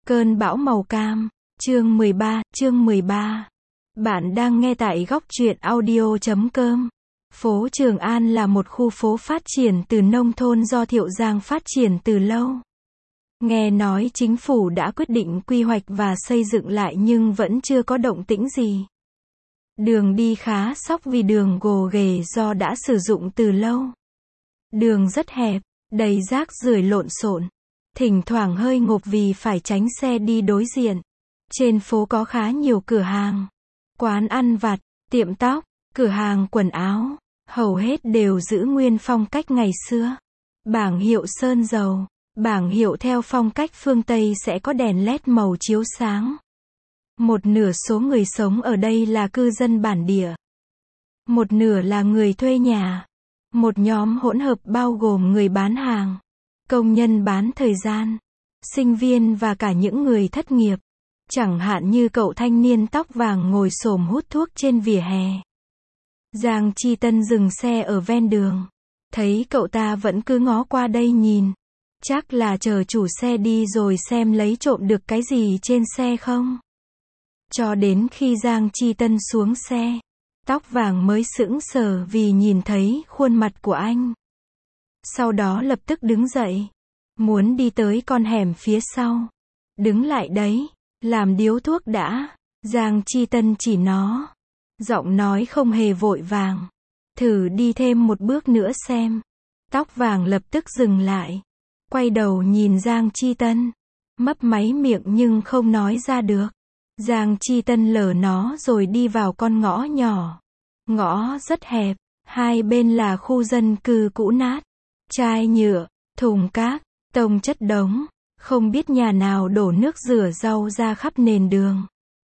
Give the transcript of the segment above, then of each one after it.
Cơn bão màu cam, chương 13. Bạn đang nghe tại góc truyện audio.com. Phố Trường An là một khu phố phát triển từ nông thôn do Thiệu Giang phát triển từ lâu. Nghe nói chính phủ đã quyết định quy hoạch và xây dựng lại nhưng vẫn chưa có động tĩnh gì. Đường đi khá xóc vì đường gồ ghề do đã sử dụng từ lâu. Đường rất hẹp, đầy rác rưởi lộn xộn. Thỉnh thoảng hơi ngộp vì phải tránh xe đi đối diện. Trên phố có khá nhiều cửa hàng, quán ăn vặt, tiệm tóc, cửa hàng quần áo, hầu hết đều giữ nguyên phong cách ngày xưa. Bảng hiệu sơn dầu, bảng hiệu theo phong cách phương Tây sẽ có đèn LED màu chiếu sáng. Một nửa số người sống ở đây là cư dân bản địa. Một nửa là người thuê nhà. Một nhóm hỗn hợp bao gồm người bán hàng, công nhân bán thời gian, sinh viên và cả những người thất nghiệp. Chẳng hạn như cậu thanh niên tóc vàng ngồi xổm hút thuốc trên vỉa hè. Giang Chi Tân dừng xe ở ven đường. Thấy cậu ta vẫn cứ ngó qua đây nhìn. Chắc là chờ chủ xe đi rồi xem lấy trộm được cái gì trên xe không. Cho đến khi Giang Chi Tân xuống xe, tóc vàng mới sững sờ vì nhìn thấy khuôn mặt của anh. Sau đó lập tức đứng dậy, muốn đi tới con hẻm phía sau. Đứng lại đấy, làm điếu thuốc đã. Giang Chi Tân chỉ nó. Giọng nói không hề vội vàng. Thử đi thêm một bước nữa xem. Tóc vàng lập tức dừng lại. Quay đầu nhìn Giang Chi Tân. Mấp máy miệng nhưng không nói ra được. Giang Chi Tân lờ nó rồi đi vào con ngõ nhỏ. Ngõ rất hẹp. Hai bên là khu dân cư cũ nát. Chai nhựa, thùng cát, tông chất đống. Không biết nhà nào đổ nước rửa rau ra khắp nền đường.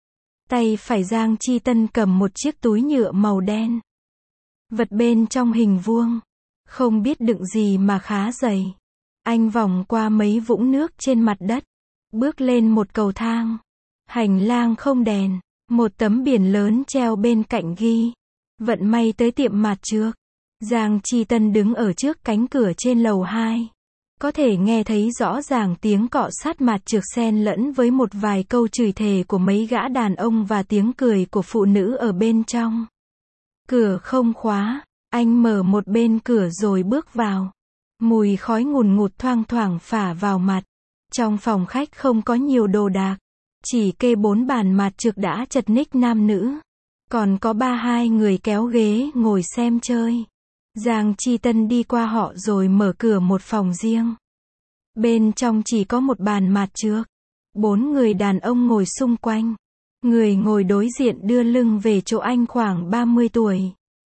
Tay phải Giang Chi Tân cầm một chiếc túi nhựa màu đen. Vật bên trong hình vuông. Không biết đựng gì mà khá dày. Anh vòng qua mấy vũng nước trên mặt đất. Bước lên một cầu thang. Hành lang không đèn. Một tấm biển lớn treo bên cạnh ghi: vận may tới tiệm mạt trược. Giang Chi Tân đứng ở trước cánh cửa trên lầu 2. Có thể nghe thấy rõ ràng tiếng cọ sát mạt trược xen lẫn với một vài câu chửi thề của mấy gã đàn ông và tiếng cười của phụ nữ ở bên trong. Cửa không khóa, anh mở một bên cửa rồi bước vào. Mùi khói ngùn ngụt thoang thoảng phả vào mặt. Trong phòng khách không có nhiều đồ đạc, chỉ kê 4 bàn mạt trược đã chật ních nam nữ. Còn có 32 người kéo ghế ngồi xem chơi. Giang Chi Tân đi qua họ rồi mở cửa một phòng riêng. Bên trong chỉ có một bàn mạt trược. 4 người đàn ông ngồi xung quanh. Người ngồi đối diện đưa lưng về chỗ anh khoảng 30 tuổi.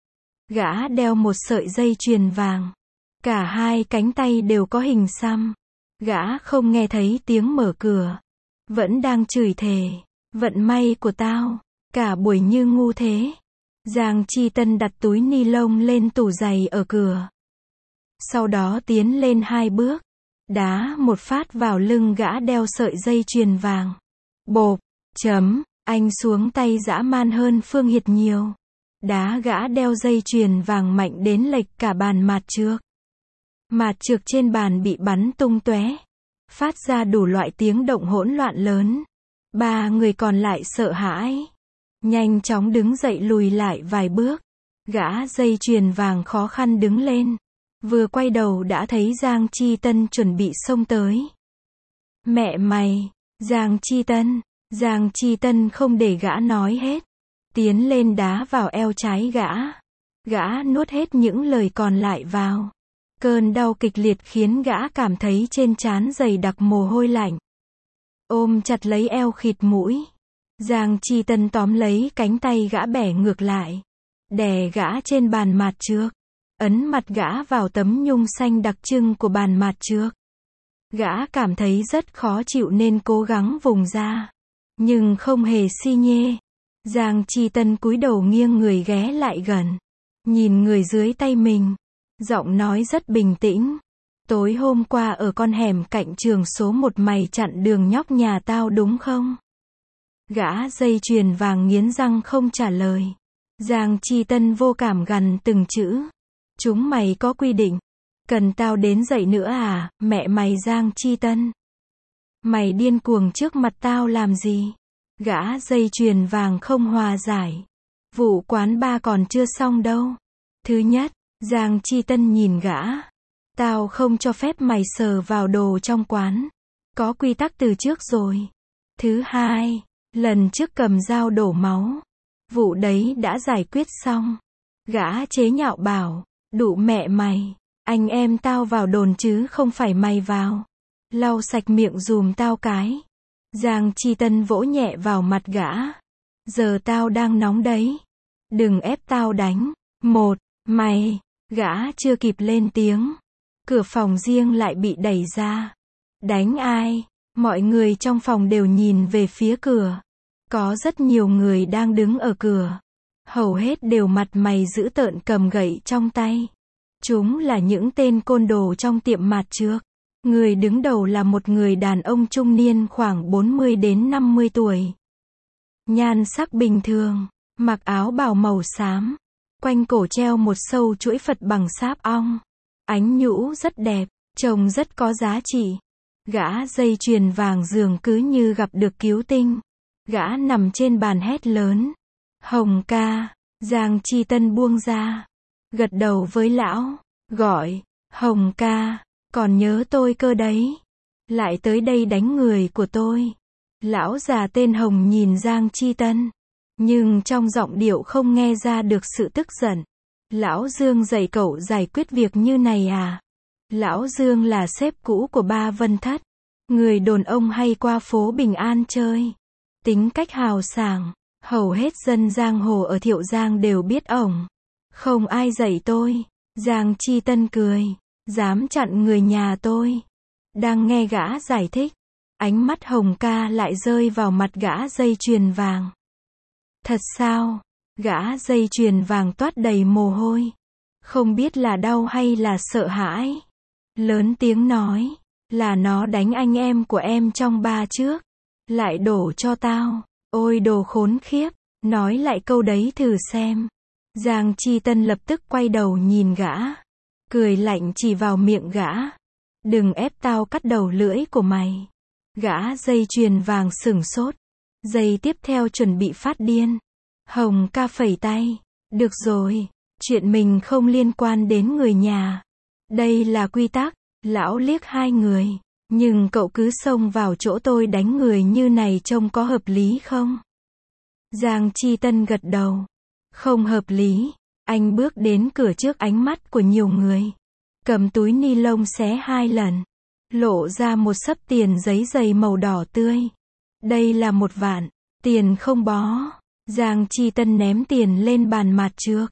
Gã đeo một sợi dây chuyền vàng. Cả hai cánh tay đều có hình xăm. Gã không nghe thấy tiếng mở cửa. Vẫn đang chửi thề. Vận may của tao. Cả buổi như ngu thế. Giang Chi Tân đặt túi ni lông lên tủ giày ở cửa. Sau đó tiến lên 2 bước. Đá một phát vào lưng gã đeo sợi dây chuyền vàng. Bộp, anh xuống tay dã man hơn Phương Hiệt nhiều. Đá gã đeo dây chuyền vàng mạnh đến lệch cả bàn mạt trược. Mạt trược trên bàn bị bắn tung tóe, phát ra đủ loại tiếng động hỗn loạn lớn. 3 người còn lại sợ hãi, nhanh chóng đứng dậy lùi lại vài bước. Gã dây chuyền vàng khó khăn đứng lên. Vừa quay đầu đã thấy Giang Chi Tân chuẩn bị xông tới. Mẹ mày, Giang Chi Tân không để gã nói hết. Tiến lên đá vào eo trái gã. Gã nuốt hết những lời còn lại vào. Cơn đau kịch liệt khiến gã cảm thấy trên trán dày đặc mồ hôi lạnh. Ôm chặt lấy eo khịt mũi. Giang Chi Tân tóm lấy cánh tay gã bẻ ngược lại. Đè gã trên bàn mạt trược. Ấn mặt gã vào tấm nhung xanh đặc trưng của bàn mạt trược. Gã cảm thấy rất khó chịu nên cố gắng vùng ra. Nhưng không hề xi nhê. Giang Chi Tân cúi đầu nghiêng người ghé lại gần. Nhìn người dưới tay mình. Giọng nói rất bình tĩnh. Tối hôm qua ở con hẻm cạnh trường số 1 mày chặn đường nhóc nhà tao đúng không? Gã dây chuyền vàng nghiến răng không trả lời. Giang Chi Tân vô cảm gằn từng chữ. Chúng mày có quy định. Cần tao đến dậy nữa à, mẹ mày Giang Chi Tân. Mày điên cuồng trước mặt tao làm gì? Gã dây chuyền vàng không hòa giải. Vụ quán bar còn chưa xong đâu. Thứ nhất, Giang Chi Tân nhìn gã. Tao không cho phép mày sờ vào đồ trong quán. Có quy tắc từ trước rồi. Thứ hai, lần trước cầm dao đổ máu. Vụ đấy đã giải quyết xong. Gã chế nhạo bảo, đụ mẹ mày. Anh em tao vào đồn chứ không phải mày vào. Lau sạch miệng dùm tao cái. Giang Chi Tân vỗ nhẹ vào mặt gã. Giờ tao đang nóng đấy. Đừng ép tao đánh. Một, mày. Gã chưa kịp lên tiếng. Cửa phòng riêng lại bị đẩy ra. Đánh ai? Mọi người trong phòng đều nhìn về phía cửa. Có rất nhiều người đang đứng ở cửa. Hầu hết đều mặt mày dữ tợn cầm gậy trong tay. Chúng là những tên côn đồ trong tiệm mạt trước. Người đứng đầu là một người đàn ông trung niên khoảng 40 đến 50 tuổi. Nhan sắc bình thường, mặc áo bào màu xám. Quanh cổ treo một sâu chuỗi Phật bằng sáp ong. Ánh nhũ rất đẹp, trông rất có giá trị. Gã dây chuyền vàng dường cứ như gặp được cứu tinh. Gã nằm trên bàn hét lớn. Hồng ca. Giang Chi Tân buông ra. Gật đầu với lão. Gọi. Hồng ca. Còn nhớ tôi cơ đấy. Lại tới đây đánh người của tôi. Lão già tên Hồng nhìn Giang Chi Tân. Nhưng trong giọng điệu không nghe ra được sự tức giận. Lão Dương dạy cậu giải quyết việc như này à? Lão Dương là sếp cũ của ba Vân Thất. Người đồn ông hay qua phố Bình An chơi. Tính cách hào sảng. Hầu hết dân giang hồ ở Thiệu Giang đều biết ổng. Không ai dạy tôi. Giang Chi Tân cười. Dám chặn người nhà tôi. Đang nghe gã giải thích. Ánh mắt Hồng ca lại rơi vào mặt gã dây chuyền vàng. Thật sao? Gã dây chuyền vàng toát đầy mồ hôi. Không biết là đau hay là sợ hãi. Lớn tiếng nói. Là nó đánh anh em của em trong bar trước. Lại đổ cho tao. Ôi đồ khốn khiếp. Nói lại câu đấy thử xem. Giang Chi Tân lập tức quay đầu nhìn gã. Cười lạnh chỉ vào miệng gã. Đừng ép tao cắt đầu lưỡi của mày. Gã dây chuyền vàng sửng sốt. Giây tiếp theo chuẩn bị phát điên. Hồng ca phẩy tay. Được rồi. Chuyện mình không liên quan đến người nhà. Đây là quy tắc. Lão liếc hai người. Nhưng cậu cứ xông vào chỗ tôi đánh người như này trông có hợp lý không? Giang Chi Tân gật đầu. Không hợp lý. Anh bước đến cửa trước ánh mắt của nhiều người. Cầm túi ni lông xé 2 lần. Lộ ra một xấp tiền giấy dày màu đỏ tươi. Đây là 1 vạn. Tiền không bó. Giang Chi Tân ném tiền lên bàn mặt trước.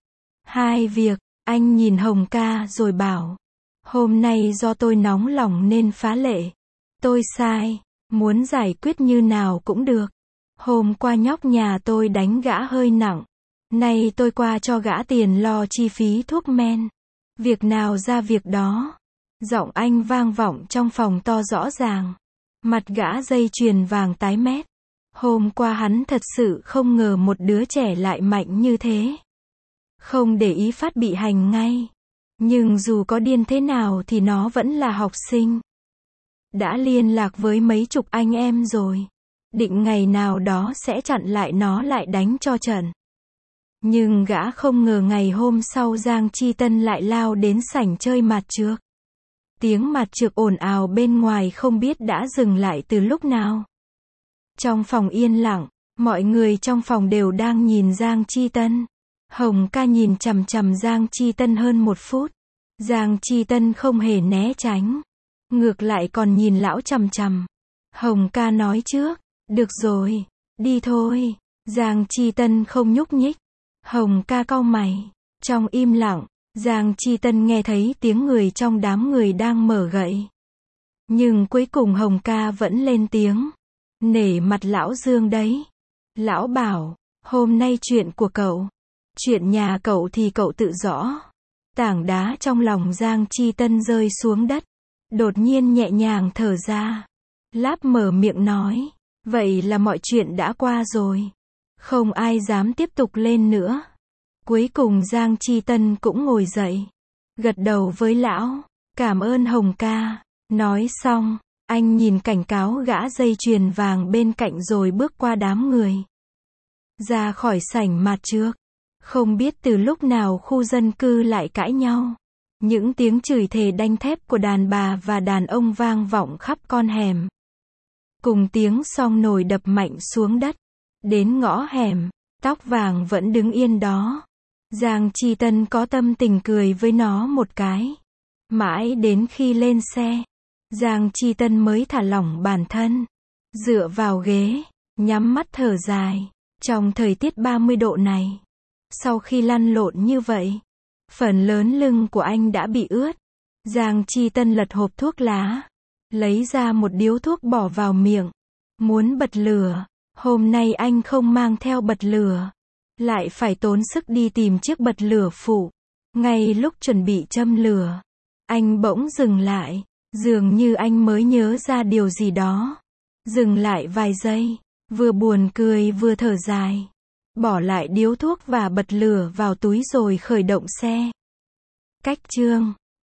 2 việc. Anh nhìn Hồng ca rồi bảo. Hôm nay do tôi nóng lòng nên phá lệ. Tôi sai. Muốn giải quyết như nào cũng được. Hôm qua nhóc nhà tôi đánh gã hơi nặng. Nay tôi qua cho gã tiền lo chi phí thuốc men. Việc nào ra việc đó. Giọng anh vang vọng trong phòng to rõ ràng. Mặt gã dây chuyền vàng tái mét. Hôm qua hắn thật sự không ngờ một đứa trẻ lại mạnh như thế. Không để ý phát bị hành ngay. Nhưng dù có điên thế nào thì nó vẫn là học sinh. Đã liên lạc với mấy chục anh em rồi. Định ngày nào đó sẽ chặn lại nó lại đánh cho trận. Nhưng gã không ngờ ngày hôm sau Giang Chi Tân lại lao đến sảnh chơi mạt chược. Tiếng mạt chược ồn ào bên ngoài không biết đã dừng lại từ lúc nào. Trong phòng yên lặng, mọi người trong phòng đều đang nhìn Giang Chi Tân. Hồng ca nhìn chằm chằm Giang Chi Tân hơn 1 phút. Giang Chi Tân không hề né tránh. Ngược lại còn nhìn lão chằm chằm. Hồng ca nói trước. Được rồi, đi thôi. Giang Chi Tân không nhúc nhích. Hồng ca cau mày. Trong im lặng, Giang Chi Tân nghe thấy tiếng người trong đám người đang mở gậy. Nhưng cuối cùng Hồng ca vẫn lên tiếng. Nể mặt lão Dương đấy. Lão bảo, hôm nay chuyện của cậu. Chuyện nhà cậu thì cậu tự rõ. Tảng đá trong lòng Giang Chi Tân rơi xuống đất. Đột nhiên nhẹ nhàng thở ra. Láp mở miệng nói. Vậy là mọi chuyện đã qua rồi. Không ai dám tiếp tục lên nữa. Cuối cùng Giang Chi Tân cũng ngồi dậy. Gật đầu với lão. Cảm ơn Hồng ca. Nói xong, Anh nhìn cảnh cáo gã dây chuyền vàng bên cạnh rồi bước qua đám người. Ra khỏi sảnh mặt trước. Không biết từ lúc nào khu dân cư lại cãi nhau. Những tiếng chửi thề đanh thép của đàn bà và đàn ông vang vọng khắp con hẻm. Cùng tiếng xong nồi đập mạnh xuống đất. Đến ngõ hẻm, tóc vàng vẫn đứng yên đó. Giang Chi Tân có tâm tình cười với nó một cái. Mãi đến khi lên xe, Giang Chi Tân mới thả lỏng bản thân. Dựa vào ghế, nhắm mắt thở dài. Trong thời tiết 30 độ này, sau khi lăn lộn như vậy, phần lớn lưng của anh đã bị ướt. Giang Chi Tân lật hộp thuốc lá, lấy ra một điếu thuốc bỏ vào miệng. Muốn bật lửa, hôm nay anh không mang theo bật lửa. Lại phải tốn sức đi tìm chiếc bật lửa phụ. Ngay lúc chuẩn bị châm lửa, anh bỗng dừng lại. Dường như anh mới nhớ ra điều gì đó. Dừng lại vài giây, vừa buồn cười vừa thở dài. Bỏ lại điếu thuốc và bật lửa vào túi rồi khởi động xe. Cách chương